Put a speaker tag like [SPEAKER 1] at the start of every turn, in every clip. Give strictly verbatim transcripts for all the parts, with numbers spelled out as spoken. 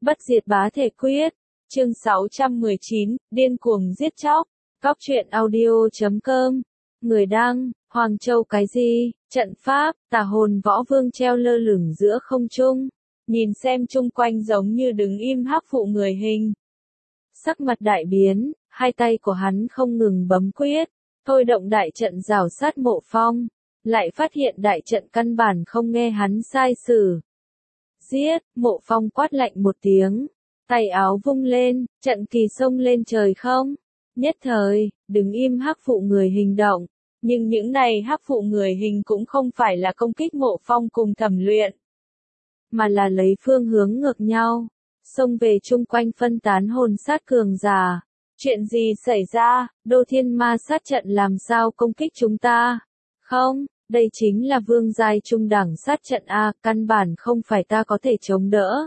[SPEAKER 1] Bất diệt bá thể quyết. Chương sáu trăm mười chín, điên cuồng giết chóc. Góc truyện audio chấm com. Người đăng, Hoàng Châu cái gì, trận pháp, tà hồn võ vương treo lơ lửng giữa không trung. Nhìn xem chung quanh giống như đứng im hắc phụ người hình. Sắc mặt đại biến, hai tay của hắn không ngừng bấm quyết, thôi động đại trận rào sát Mộ Phong. Lại phát hiện đại trận căn bản không nghe hắn sai sử. Giết, Mộ Phong quát lạnh một tiếng, tay áo vung lên, trận kỳ xông lên trời không. Nhất thời, đứng im hắc phụ người hình động, nhưng những này hắc phụ người hình cũng không phải là công kích Mộ Phong cùng Thẩm Luyện, mà là lấy phương hướng ngược nhau, xông về chung quanh phân tán hồn sát cường giả. Chuyện gì xảy ra, Đô Thiên Ma sát trận làm sao công kích chúng ta? Không, đây chính là vương giai trung đẳng sát trận A, căn bản không phải ta có thể chống đỡ.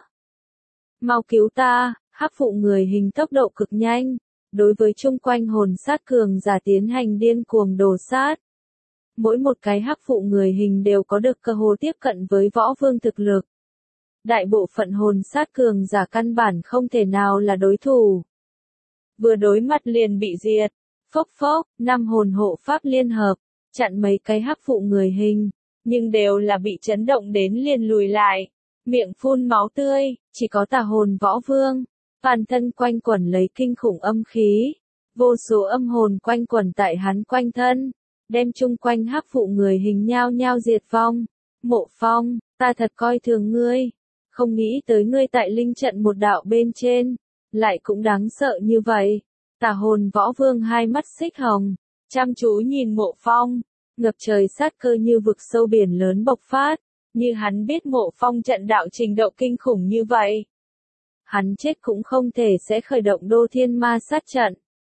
[SPEAKER 1] Mau cứu ta, hắc phụ người hình tốc độ cực nhanh, đối với chung quanh hồn sát cường giả tiến hành điên cuồng đồ sát. Mỗi một cái hắc phụ người hình đều có được cơ hội tiếp cận với võ vương thực lực. Đại bộ phận hồn sát cường giả căn bản không thể nào là đối thủ. Vừa đối mặt liền bị diệt, phốc phốc, năm hồn hộ pháp liên hợp, chặn mấy cái hắc phụ người hình, nhưng đều là bị chấn động đến liền lùi lại, miệng phun máu tươi, chỉ có tà hồn võ vương, toàn thân quanh quẩn lấy kinh khủng âm khí, vô số âm hồn quanh quẩn tại hắn quanh thân, đem chung quanh hắc phụ người hình nhao nhao diệt vong. Mộ Phong, ta thật coi thường ngươi, không nghĩ tới ngươi tại linh trận một đạo bên trên, lại cũng đáng sợ như vậy. Tà hồn võ vương hai mắt xích hồng, chăm chú nhìn Mộ Phong, ngập trời sát cơ như vực sâu biển lớn bộc phát, như hắn biết Mộ Phong trận đạo trình độ kinh khủng như vậy. Hắn chết cũng không thể sẽ khởi động Đô Thiên Ma sát trận.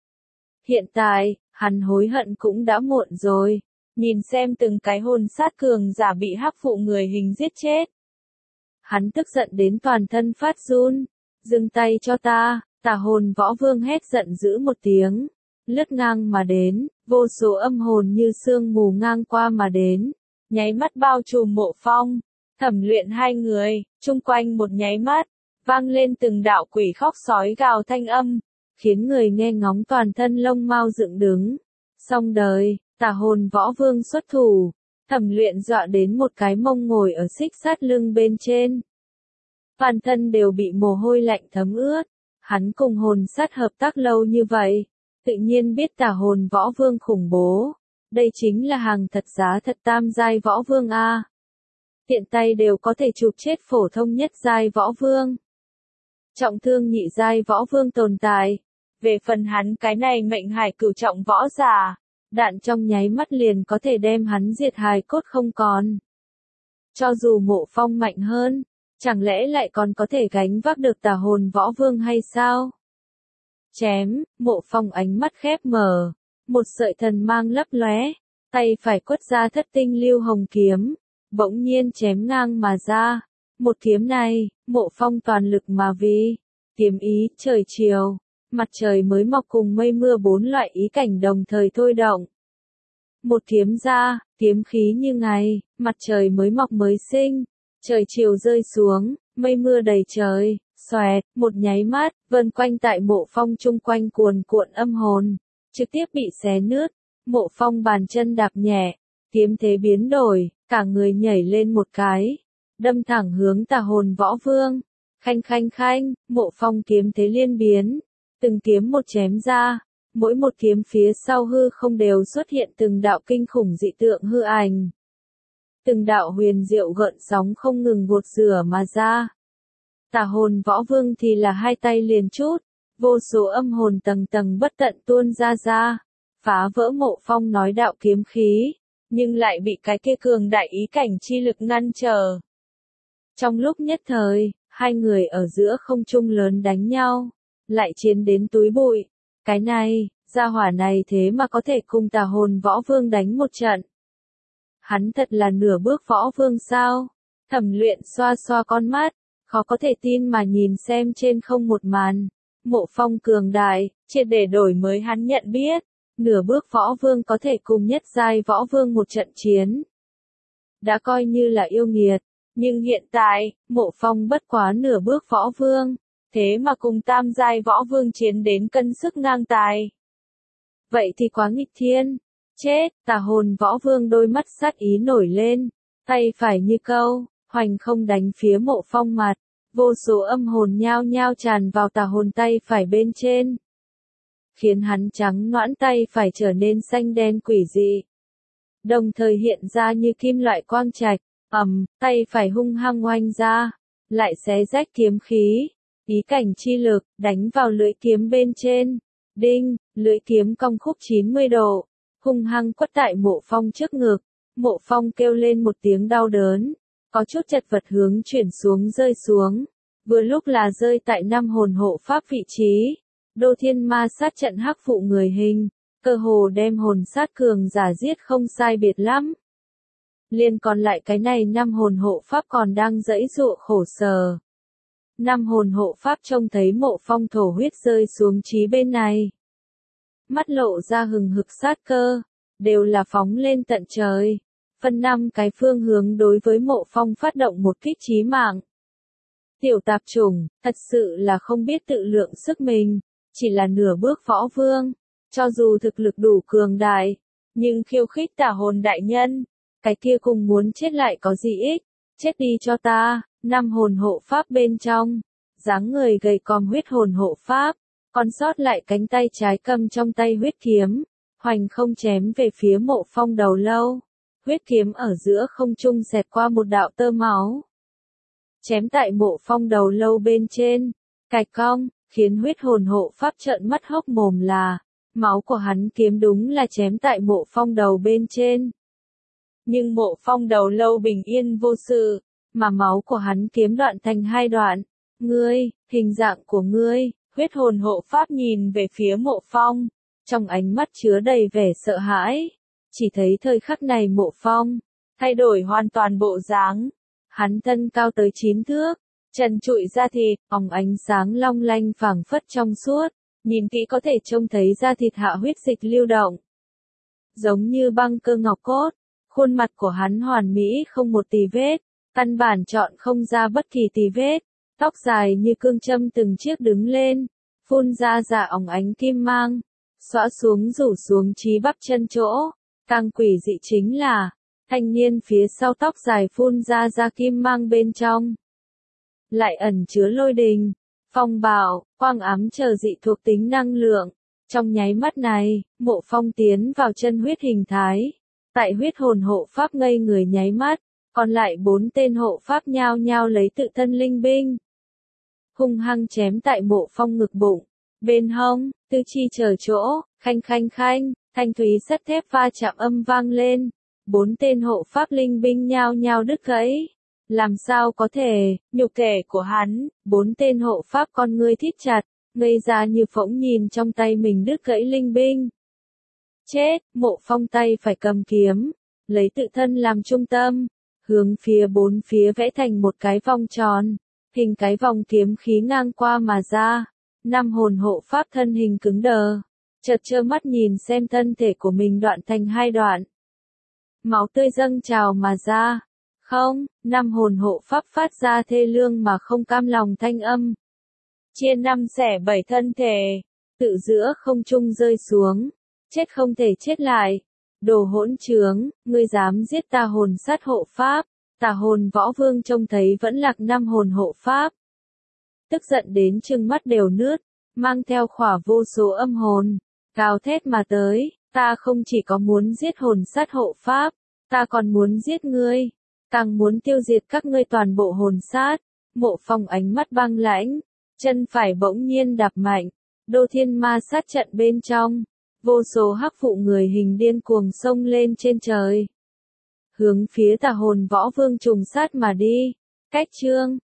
[SPEAKER 1] Hiện tại, hắn hối hận cũng đã muộn rồi, nhìn xem từng cái hồn sát cường giả bị hắc phụ người hình giết chết. Hắn tức giận đến toàn thân phát run, dừng tay cho ta, tà hồn võ vương hét giận dữ một tiếng, lướt ngang mà đến, vô số âm hồn như sương mù ngang qua mà đến, nháy mắt bao trùm Mộ Phong, Thẩm Luyện hai người, chung quanh một nháy mắt, vang lên từng đạo quỷ khóc sói gào thanh âm, khiến người nghe ngóng toàn thân lông mao dựng đứng. Xong đời, tà hồn võ vương xuất thủ, Thẩm Luyện dọa đến một cái mông ngồi ở xích sát lưng bên trên. Toàn thân đều bị mồ hôi lạnh thấm ướt, hắn cùng hồn sát hợp tác lâu như vậy, tự nhiên biết tà hồn võ vương khủng bố, đây chính là hàng thật giá thật tam giai võ vương A. Tiện tay đều có thể chụp chết phổ thông nhất giai võ vương. Trọng thương nhị giai võ vương tồn tại, về phần hắn cái này mệnh hải cửu trọng võ giả, đạn trong nháy mắt liền có thể đem hắn diệt hài cốt không còn. Cho dù Mộ Phong mạnh hơn, chẳng lẽ lại còn có thể gánh vác được tà hồn võ vương hay sao? Chém, Mộ Phong ánh mắt khép mở, một sợi thần mang lấp lóe, tay phải quất ra thất tinh lưu hồng kiếm, bỗng nhiên chém ngang mà ra. Một kiếm này, Mộ Phong toàn lực mà vì, kiếm ý, trời chiều, mặt trời mới mọc cùng mây mưa bốn loại ý cảnh đồng thời thôi động. Một kiếm ra, kiếm khí như ngày, mặt trời mới mọc mới sinh, trời chiều rơi xuống, mây mưa đầy trời, xoẹt, một nháy mắt, vần quanh tại Mộ Phong chung quanh cuồn cuộn âm hồn, trực tiếp bị xé nứt. Mộ Phong bàn chân đạp nhẹ, kiếm thế biến đổi, cả người nhảy lên một cái, đâm thẳng hướng tà hồn võ vương. Khanh khanh khanh, Mộ Phong kiếm thế liên biến, từng kiếm một chém ra, mỗi một kiếm phía sau hư không đều xuất hiện từng đạo kinh khủng dị tượng hư ảnh. Từng đạo huyền diệu gợn sóng không ngừng gột rửa mà ra. Tà hồn võ vương thì là hai tay liền chút, vô số âm hồn tầng tầng bất tận tuôn ra ra, phá vỡ Mộ Phong nói đạo kiếm khí, nhưng lại bị cái kia cường đại ý cảnh chi lực ngăn trở. Trong lúc nhất thời, hai người ở giữa không trung lớn đánh nhau, lại chiến đến túi bụi. Cái này, gia hỏa này thế mà có thể cùng tà hồn võ vương đánh một trận. Hắn thật là nửa bước võ vương sao? Thẩm Luyện xoa xoa con mắt, khó có thể tin mà nhìn xem trên không một màn. Mộ Phong cường đại, triệt để đổi mới hắn nhận biết, nửa bước võ vương có thể cùng nhất giai võ vương một trận chiến. Đã coi như là yêu nghiệt, nhưng hiện tại, Mộ Phong bất quá nửa bước võ vương, thế mà cùng tam giai võ vương chiến đến cân sức ngang tài. Vậy thì quá nghịch thiên. Chết, tà hồn võ vương đôi mắt sát ý nổi lên, tay phải như câu, hoành không đánh phía Mộ Phong mặt, vô số âm hồn nhao nhao tràn vào tà hồn tay phải bên trên, khiến hắn trắng nõn tay phải trở nên xanh đen quỷ dị. Đồng thời hiện ra như kim loại quang trạch, ầm, tay phải hung hăng oanh ra, lại xé rách kiếm khí, ý cảnh chi lực, đánh vào lưỡi kiếm bên trên. Đinh, lưỡi kiếm cong khúc chín mươi độ, hung hăng quất tại Mộ Phong trước ngực. Mộ Phong kêu lên một tiếng đau đớn, có chút chật vật hướng chuyển xuống rơi xuống. Vừa lúc là rơi tại năm hồn hộ pháp vị trí. Đô thiên ma sát trận hắc phụ người hình, cơ hồ đem hồn sát cường giả giết không sai biệt lắm. Liên còn lại cái này năm hồn hộ pháp còn đang giãy giụa khổ sở. Năm hồn hộ pháp trông thấy Mộ Phong thổ huyết rơi xuống chí bên này. Mắt lộ ra hừng hực sát cơ, đều là phóng lên tận trời. Phân năm cái phương hướng đối với Mộ Phong phát động một kích chí mạng. Tiểu tạp chủng, thật sự là không biết tự lượng sức mình, chỉ là nửa bước võ vương, cho dù thực lực đủ cường đại, nhưng khiêu khích tà hồn đại nhân, cái kia cùng muốn chết lại có gì ích, chết đi cho ta. Năm hồn hộ pháp bên trong, dáng người gầy còm huyết hồn hộ pháp, còn sót lại cánh tay trái cầm trong tay huyết kiếm, hoành không chém về phía Mộ Phong đầu lâu. Huyết kiếm ở giữa không trung xẹt qua một đạo tơ máu, chém tại Mộ Phong đầu lâu bên trên, cạch cong, khiến huyết hồn hộ pháp trợn mắt hốc mồm là, máu của hắn kiếm đúng là chém tại Mộ Phong đầu bên trên. Nhưng Mộ Phong đầu lâu bình yên vô sự, mà máu của hắn kiếm đoạn thành hai đoạn. Ngươi, hình dạng của ngươi, huyết hồn hộ pháp nhìn về phía Mộ Phong, trong ánh mắt chứa đầy vẻ sợ hãi. Chỉ thấy thời khắc này Mộ Phong thay đổi hoàn toàn bộ dáng, hắn thân cao tới chín thước, trần trụi da thịt, óng ánh sáng long lanh phảng phất trong suốt, nhìn kỹ có thể trông thấy da thịt hạ huyết dịch lưu động, giống như băng cơ ngọc cốt. Khuôn mặt của hắn hoàn mỹ không một tì vết, căn bản chọn không ra bất kỳ tì vết, tóc dài như cương châm từng chiếc đứng lên, phun ra dạ óng ánh kim mang, xõa xuống rủ xuống chí bắp chân chỗ. Càng quỷ dị chính là, thanh niên phía sau tóc dài phun ra ra kim mang bên trong, lại ẩn chứa lôi đình, phong bạo, quang ám chờ dị thuộc tính năng lượng. Trong nháy mắt này, Mộ Phong tiến vào chân huyết hình thái. Tại huyết hồn hộ pháp ngây người nháy mắt, còn lại bốn tên hộ pháp nhao nhao lấy tự thân linh binh, hung hăng chém tại Mộ Phong ngực bụng, bên hông, tư chi chờ chỗ, khanh khanh khanh, thanh thúy sắt thép va chạm âm vang lên, bốn tên hộ pháp linh binh nhao nhao đứt gãy. Làm sao có thể, nhục thể của hắn, bốn tên hộ pháp con ngươi thít chặt, ngây ra như phỗng nhìn trong tay mình đứt gãy linh binh. Chết, Mộ Phong tay phải cầm kiếm, lấy tự thân làm trung tâm, hướng phía bốn phía vẽ thành một cái vòng tròn, hình cái vòng kiếm khí ngang qua mà ra. Năm hồn hộ pháp thân hình cứng đờ, chợt trơ mắt nhìn xem thân thể của mình đoạn thành hai đoạn. Máu tươi dâng trào mà ra. Không, năm hồn hộ pháp phát ra thê lương mà không cam lòng thanh âm. Chia năm xẻ bảy thân thể, tự giữa không trung rơi xuống. Chết không thể chết lại. Đồ hỗn trướng, ngươi dám giết tà hồn sát hộ pháp. Tà hồn võ vương trông thấy vẫn lạc năm hồn hộ pháp. Tức giận đến trừng mắt đều nứt, mang theo khỏa vô số âm hồn, gào thét mà tới. Ta không chỉ có muốn giết hồn sát hộ pháp, ta còn muốn giết ngươi, càng muốn tiêu diệt các ngươi toàn bộ hồn sát. Mộ Phong ánh mắt băng lãnh, chân phải bỗng nhiên đạp mạnh, đô thiên ma sát trận bên trong. Vô số hắc phụ người hình điên cuồng xông lên trên trời, hướng phía tà hồn võ vương trùng sát mà đi. Cách chương